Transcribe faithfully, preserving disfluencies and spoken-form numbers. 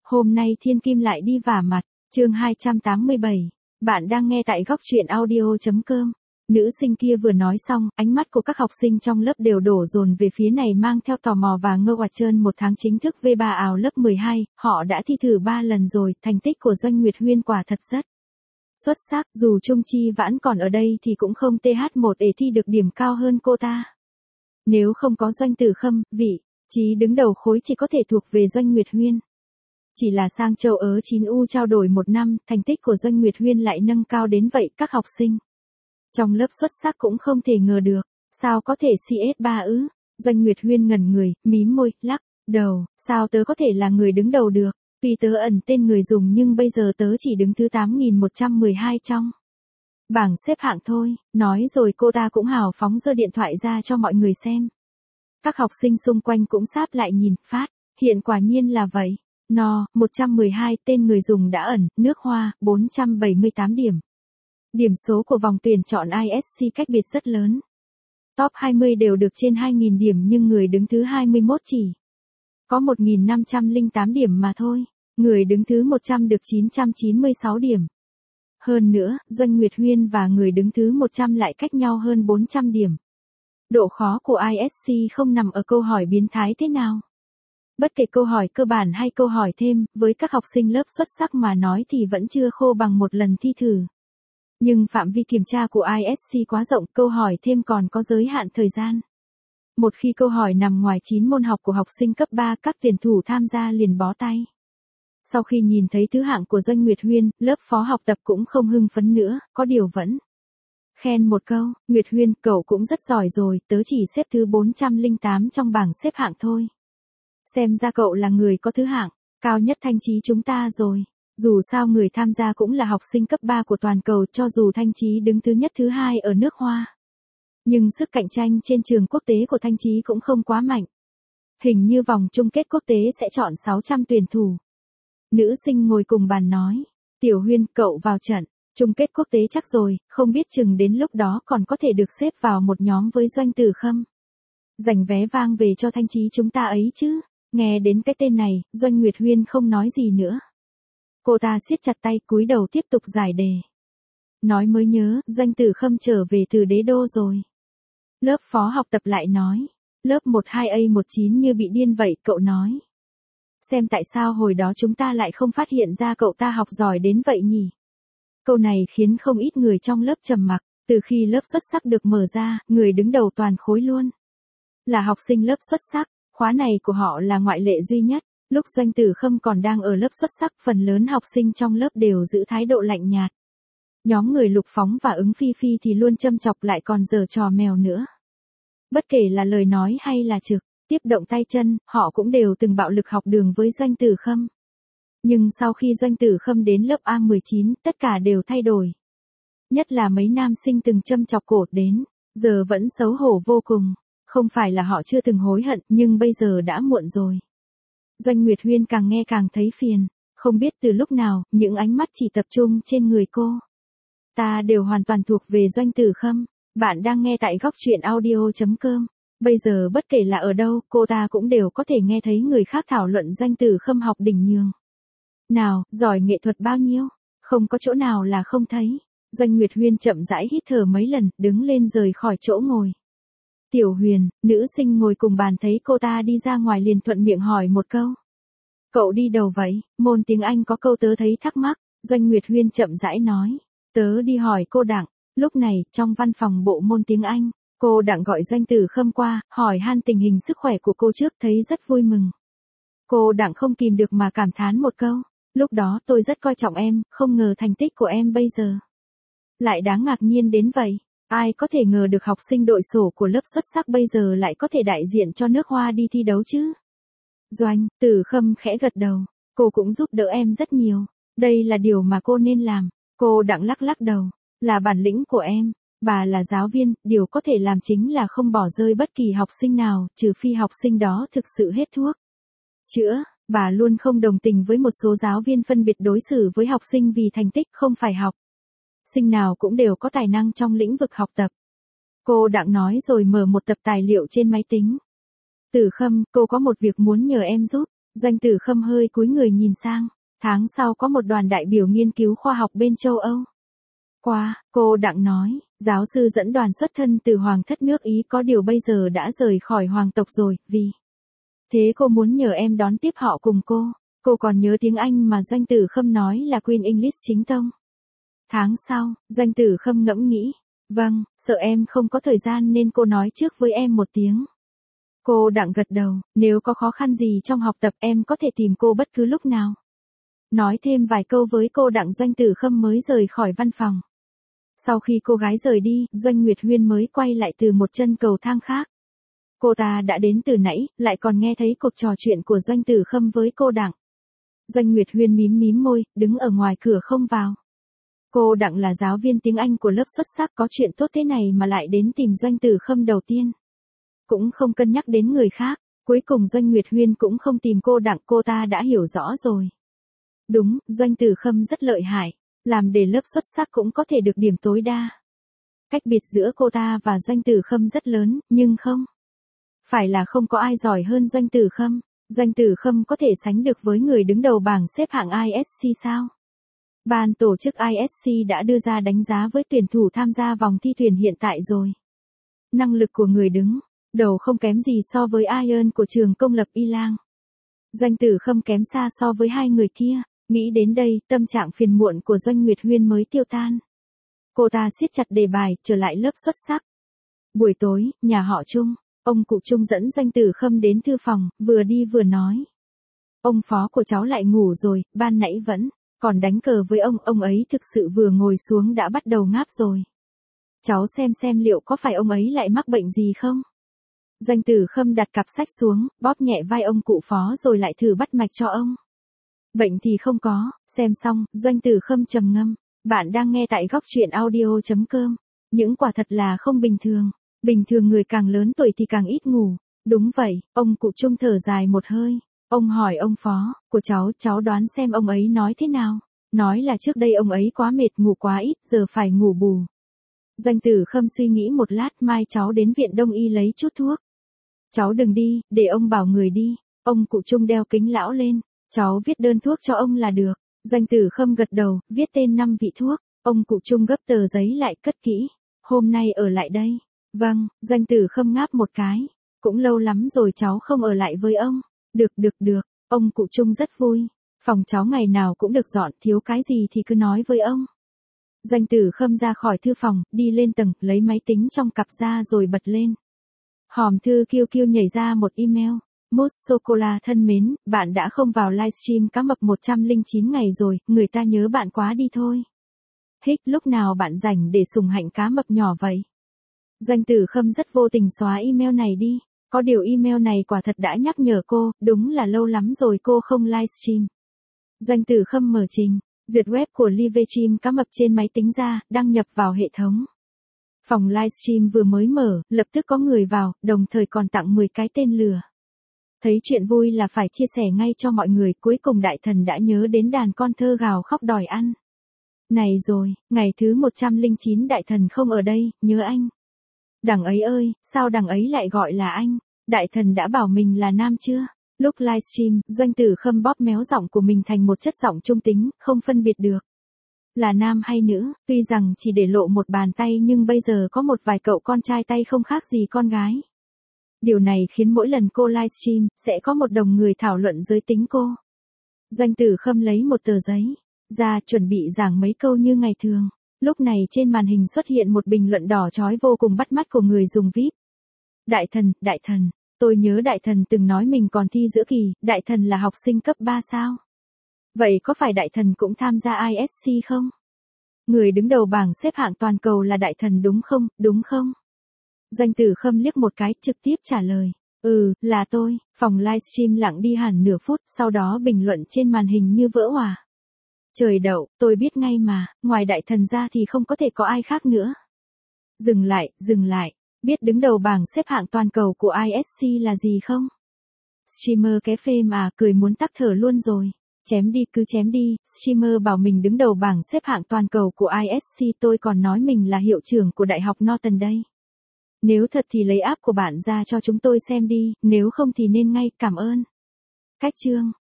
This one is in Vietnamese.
Hôm nay Thiên Kim lại đi vả mặt, chương hai trăm tám mươi bảy. Bạn đang nghe tại góc truyện audio.com. Nữ sinh kia vừa nói xong, ánh mắt của các học sinh trong lớp đều đổ dồn về phía này mang theo tò mò và ngơ ngoạc. Trơn một tháng chính thức V ba ào lớp mười hai, họ đã thi thử ba lần rồi, thành tích của Doanh Nguyệt Huyên quả thật rất xuất sắc, dù Trung Chi Vãn còn ở đây thì cũng không T H một để thi được điểm cao hơn cô ta. Nếu không có Doanh Tử Khâm, vị trí đứng đầu khối chỉ có thể thuộc về Doanh Nguyệt Huyên. Chỉ là sang châu Ớ chín U trao đổi một năm, thành tích của Doanh Nguyệt Huyên lại nâng cao đến vậy, các học sinh trong lớp xuất sắc cũng không thể ngờ được, sao có thể C S ba ư? Doanh Nguyệt Huyên ngẩn người, mím môi, lắc đầu, sao tớ có thể là người đứng đầu được, tuy tớ ẩn tên người dùng nhưng bây giờ tớ chỉ đứng thứ tám nghìn một trăm mười hai trong bảng xếp hạng thôi, nói rồi cô ta cũng hào phóng giơ điện thoại ra cho mọi người xem. Các học sinh xung quanh cũng sáp lại nhìn, phát hiện quả nhiên là vậy. No, một trăm mười hai, tên người dùng đã ẩn, nước Hoa, bốn trăm bảy mươi tám điểm. Điểm số của vòng tuyển chọn I S C cách biệt rất lớn. Top hai mươi đều được trên hai nghìn điểm nhưng người đứng thứ hai mươi mốt chỉ có một nghìn năm trăm lẻ tám điểm mà thôi. Người đứng thứ một trăm được chín trăm chín mươi sáu điểm. Hơn nữa, Doanh Nguyệt Huyên và người đứng thứ một trăm lại cách nhau hơn bốn trăm điểm. Độ khó của I S C không nằm ở câu hỏi biến thái thế nào. Bất kể câu hỏi cơ bản hay câu hỏi thêm, với các học sinh lớp xuất sắc mà nói thì vẫn chưa khô bằng một lần thi thử. Nhưng phạm vi kiểm tra của I S C quá rộng, câu hỏi thêm còn có giới hạn thời gian. Một khi câu hỏi nằm ngoài chín môn học của học sinh cấp ba, các tuyển thủ tham gia liền bó tay. Sau khi nhìn thấy thứ hạng của Doanh Nguyệt Huyên, lớp phó học tập cũng không hưng phấn nữa, có điều vẫn khen một câu, Nguyệt Huyên, cậu cũng rất giỏi rồi, tớ chỉ xếp thứ bốn trăm lẻ tám trong bảng xếp hạng thôi. Xem ra cậu là người có thứ hạng cao nhất Thanh Chí chúng ta rồi. Dù sao người tham gia cũng là học sinh cấp ba của toàn cầu, cho dù Thanh Chí đứng thứ nhất thứ hai ở nước Hoa. Nhưng sức cạnh tranh trên trường quốc tế của Thanh Chí cũng không quá mạnh. Hình như vòng chung kết quốc tế sẽ chọn sáu trăm tuyển thủ. Nữ sinh ngồi cùng bàn nói, Tiểu Huyên, cậu vào trận chung kết quốc tế chắc rồi, không biết chừng đến lúc đó còn có thể được xếp vào một nhóm với Doanh Tử Khâm. Giành vé vang về cho Thanh Chí chúng ta ấy chứ. Nghe đến cái tên này, Doanh Nguyệt Huyên không nói gì nữa. Cô ta siết chặt tay, cúi đầu tiếp tục giải đề. Nói mới nhớ, Doanh Tử Khâm trở về từ đế đô rồi. Lớp phó học tập lại nói. Lớp mười hai A mười chín như bị điên vậy, cậu nói. Xem tại sao hồi đó chúng ta lại không phát hiện ra cậu ta học giỏi đến vậy nhỉ? Câu này khiến không ít người trong lớp trầm mặc. Từ khi lớp xuất sắc được mở ra, người đứng đầu toàn khối luôn là học sinh lớp xuất sắc. Khóa này của họ là ngoại lệ duy nhất. Lúc Doanh Tử Khâm còn đang ở lớp xuất sắc, phần lớn học sinh trong lớp đều giữ thái độ lạnh nhạt. Nhóm người Lục Phóng và Ứng Phi Phi thì luôn châm chọc, lại còn giở trò mèo nữa. Bất kể là lời nói hay là trực tiếp động tay chân, họ cũng đều từng bạo lực học đường với Doanh Tử Khâm. Nhưng sau khi Doanh Tử Khâm đến lớp A mười chín, tất cả đều thay đổi. Nhất là mấy nam sinh từng châm chọc cổ đến, giờ vẫn xấu hổ vô cùng. Không phải là họ chưa từng hối hận, nhưng bây giờ đã muộn rồi. Doanh Nguyệt Huyên càng nghe càng thấy phiền. Không biết từ lúc nào, những ánh mắt chỉ tập trung trên người cô ta đều hoàn toàn thuộc về Doanh Tử Khâm. Bạn đang nghe tại góc truyện audio.com. Bây giờ bất kể là ở đâu, cô ta cũng đều có thể nghe thấy người khác thảo luận Doanh Tử Khâm học đỉnh nhường nào, giỏi nghệ thuật bao nhiêu. Không có chỗ nào là không thấy. Doanh Nguyệt Huyên chậm rãi hít thở mấy lần, đứng lên rời khỏi chỗ ngồi. Tiểu Huyền, nữ sinh ngồi cùng bàn thấy cô ta đi ra ngoài liền thuận miệng hỏi một câu. Cậu đi đâu vậy? Môn tiếng Anh có câu tớ thấy thắc mắc. Doanh Nguyệt Huyên chậm rãi nói. Tớ đi hỏi cô Đặng. Lúc này, trong văn phòng bộ môn tiếng Anh, cô Đặng gọi Doanh Tử Khâm qua, hỏi han tình hình sức khỏe của cô trước, thấy rất vui mừng. Cô Đặng không kìm được mà cảm thán một câu. Lúc đó tôi rất coi trọng em, không ngờ thành tích của em bây giờ lại đáng ngạc nhiên đến vậy. Ai có thể ngờ được học sinh đội sổ của lớp xuất sắc bây giờ lại có thể đại diện cho nước Hoa đi thi đấu chứ? Doanh Tử Khâm khẽ gật đầu. Cô cũng giúp đỡ em rất nhiều. Đây là điều mà cô nên làm. Cô Đặng lắc lắc đầu. Là bản lĩnh của em. Bà là giáo viên, điều có thể làm chính là không bỏ rơi bất kỳ học sinh nào, trừ phi học sinh đó thực sự hết thuốc chữa. Bà luôn không đồng tình với một số giáo viên phân biệt đối xử với học sinh vì thành tích, không phải học sinh nào cũng đều có tài năng trong lĩnh vực học tập. Cô Đặng nói rồi mở một tập tài liệu trên máy tính. Tử Khâm, cô có một việc muốn nhờ em giúp. Doanh Tử Khâm hơi cúi người nhìn sang. Tháng sau có một đoàn đại biểu nghiên cứu khoa học bên châu Âu. Qua, cô Đặng nói, giáo sư dẫn đoàn xuất thân từ Hoàng thất nước Ý, có điều bây giờ đã rời khỏi hoàng tộc rồi, vì thế cô muốn nhờ em đón tiếp họ cùng cô. Cô còn nhớ tiếng Anh mà Doanh Tử Khâm nói là Queen English chính tông. Tháng sau, Doanh Tử Khâm ngẫm nghĩ. Vâng, sợ em không có thời gian nên cô nói trước với em một tiếng. Cô Đặng gật đầu, nếu có khó khăn gì trong học tập em có thể tìm cô bất cứ lúc nào. Nói thêm vài câu với cô Đặng, Doanh Tử Khâm mới rời khỏi văn phòng. Sau khi cô gái rời đi, Doanh Nguyệt Huyên mới quay lại từ một chân cầu thang khác. Cô ta đã đến từ nãy, lại còn nghe thấy cuộc trò chuyện của Doanh Tử Khâm với cô Đặng. Doanh Nguyệt Huyên mím mím môi, đứng ở ngoài cửa không vào. Cô Đặng là giáo viên tiếng Anh của lớp xuất sắc, có chuyện tốt thế này mà lại đến tìm Doanh Tử Khâm đầu tiên. Cũng không cân nhắc đến người khác, cuối cùng Doanh Nguyệt Huyên cũng không tìm cô Đặng, cô ta đã hiểu rõ rồi. Đúng, Doanh Tử Khâm rất lợi hại, làm để lớp xuất sắc cũng có thể được điểm tối đa. Cách biệt giữa cô ta và Doanh Tử Khâm rất lớn, nhưng không phải là không có ai giỏi hơn Doanh Tử Khâm. Doanh Tử Khâm có thể sánh được với người đứng đầu bảng xếp hạng I S C sao? Ban tổ chức I S C đã đưa ra đánh giá với tuyển thủ tham gia vòng thi tuyển hiện tại rồi. Năng lực của người đứng đầu không kém gì so với Iron của trường công lập Y Lang. Doanh Tử Khâm kém xa so với hai người kia. Nghĩ đến đây, tâm trạng phiền muộn của Doanh Nguyệt Huyên mới tiêu tan. Cô ta siết chặt đề bài, trở lại lớp xuất sắc. Buổi tối, nhà họ Trung, ông cụ Trung dẫn Doanh Tử Khâm đến thư phòng, vừa đi vừa nói. Ông phó của cháu lại ngủ rồi, ban nãy vẫn còn đánh cờ với ông, ông ấy thực sự vừa ngồi xuống đã bắt đầu ngáp rồi. Cháu xem xem liệu có phải ông ấy lại mắc bệnh gì không? Doanh Tử Khâm đặt cặp sách xuống, bóp nhẹ vai ông cụ phó rồi lại thử bắt mạch cho ông. Bệnh thì không có, xem xong, Doanh Tử Khâm trầm ngâm. Bạn đang nghe tại góc truyện audio chấm com. Những quả thật là không bình thường. Bình thường người càng lớn tuổi thì càng ít ngủ. Đúng vậy, ông cụ Trung thở dài một hơi. Ông hỏi ông phó của cháu, cháu đoán xem ông ấy nói thế nào. Nói là trước đây ông ấy quá mệt, ngủ quá ít, giờ phải ngủ bù. Doanh Tử Khâm suy nghĩ một lát, mai cháu đến viện Đông y lấy chút thuốc. Cháu đừng đi, để ông bảo người đi. Ông cụ Trung đeo kính lão lên. Cháu viết đơn thuốc cho ông là được. Doanh Tử Khâm gật đầu, viết tên năm vị thuốc. Ông cụ Trung gấp tờ giấy lại, cất kỹ. Hôm nay ở lại đây. Vâng, Doanh Tử Khâm ngáp một cái. Cũng lâu lắm rồi cháu không ở lại với ông. Được được được, ông cụ Trung rất vui. Phòng cháu ngày nào cũng được dọn, thiếu cái gì thì cứ nói với ông. Doanh Tử Khâm ra khỏi thư phòng, đi lên tầng, lấy máy tính trong cặp ra rồi bật lên. Hòm thư kêu kêu nhảy ra một email. Mousse sô-cô-la thân mến, bạn đã không vào livestream cá mập một trăm lẻ chín ngày rồi, người ta nhớ bạn quá đi thôi. Hích, lúc nào bạn rảnh để sùng hạnh cá mập nhỏ vậy? Doanh Tử Khâm rất vô tình xóa email này đi. Có điều email này quả thật đã nhắc nhở cô, đúng là lâu lắm rồi cô không livestream. Doanh Tử Khâm mở trình duyệt web của livestream cá mập trên máy tính ra, đăng nhập vào hệ thống. Phòng livestream vừa mới mở, lập tức có người vào, đồng thời còn tặng mười cái tên lừa. Thấy chuyện vui là phải chia sẻ ngay cho mọi người, cuối cùng đại thần đã nhớ đến đàn con thơ gào khóc đòi ăn. Này rồi, ngày thứ một trăm lẻ chín đại thần không ở đây, nhớ anh. Đằng ấy ơi, sao đằng ấy lại gọi là anh? Đại thần đã bảo mình là nam chưa? Lúc livestream, Doanh Tử Khâm bóp méo giọng của mình thành một chất giọng trung tính, không phân biệt được là nam hay nữ, tuy rằng chỉ để lộ một bàn tay nhưng bây giờ có một vài cậu con trai tay không khác gì con gái. Điều này khiến mỗi lần cô livestream, sẽ có một đồng người thảo luận giới tính cô. Doanh Tử Khâm lấy một tờ giấy ra, chuẩn bị giảng mấy câu như ngày thường. Lúc này trên màn hình xuất hiện một bình luận đỏ chói vô cùng bắt mắt của người dùng vi ai pi. Đại thần, đại thần, tôi nhớ đại thần từng nói mình còn thi giữa kỳ, đại thần là học sinh cấp ba sao? Vậy có phải đại thần cũng tham gia I S C không? Người đứng đầu bảng xếp hạng toàn cầu là đại thần đúng không, đúng không? Doanh Tử Khâm liếc một cái, trực tiếp trả lời. Ừ, là tôi. Phòng livestream lặng đi hẳn nửa phút, sau đó bình luận trên màn hình như vỡ òa. Trời đậu, tôi biết ngay mà, ngoài đại thần ra thì không có thể có ai khác nữa. Dừng lại, dừng lại. Biết đứng đầu bảng xếp hạng toàn cầu của I S C là gì không? Streamer ké phê mà, cười muốn tắc thở luôn rồi. Chém đi, cứ chém đi, streamer bảo mình đứng đầu bảng xếp hạng toàn cầu của I S C, tôi còn nói mình là hiệu trưởng của Đại học Norton đây. Nếu thật thì lấy app của bạn ra cho chúng tôi xem đi, nếu không thì nên ngay, cảm ơn. Cách chương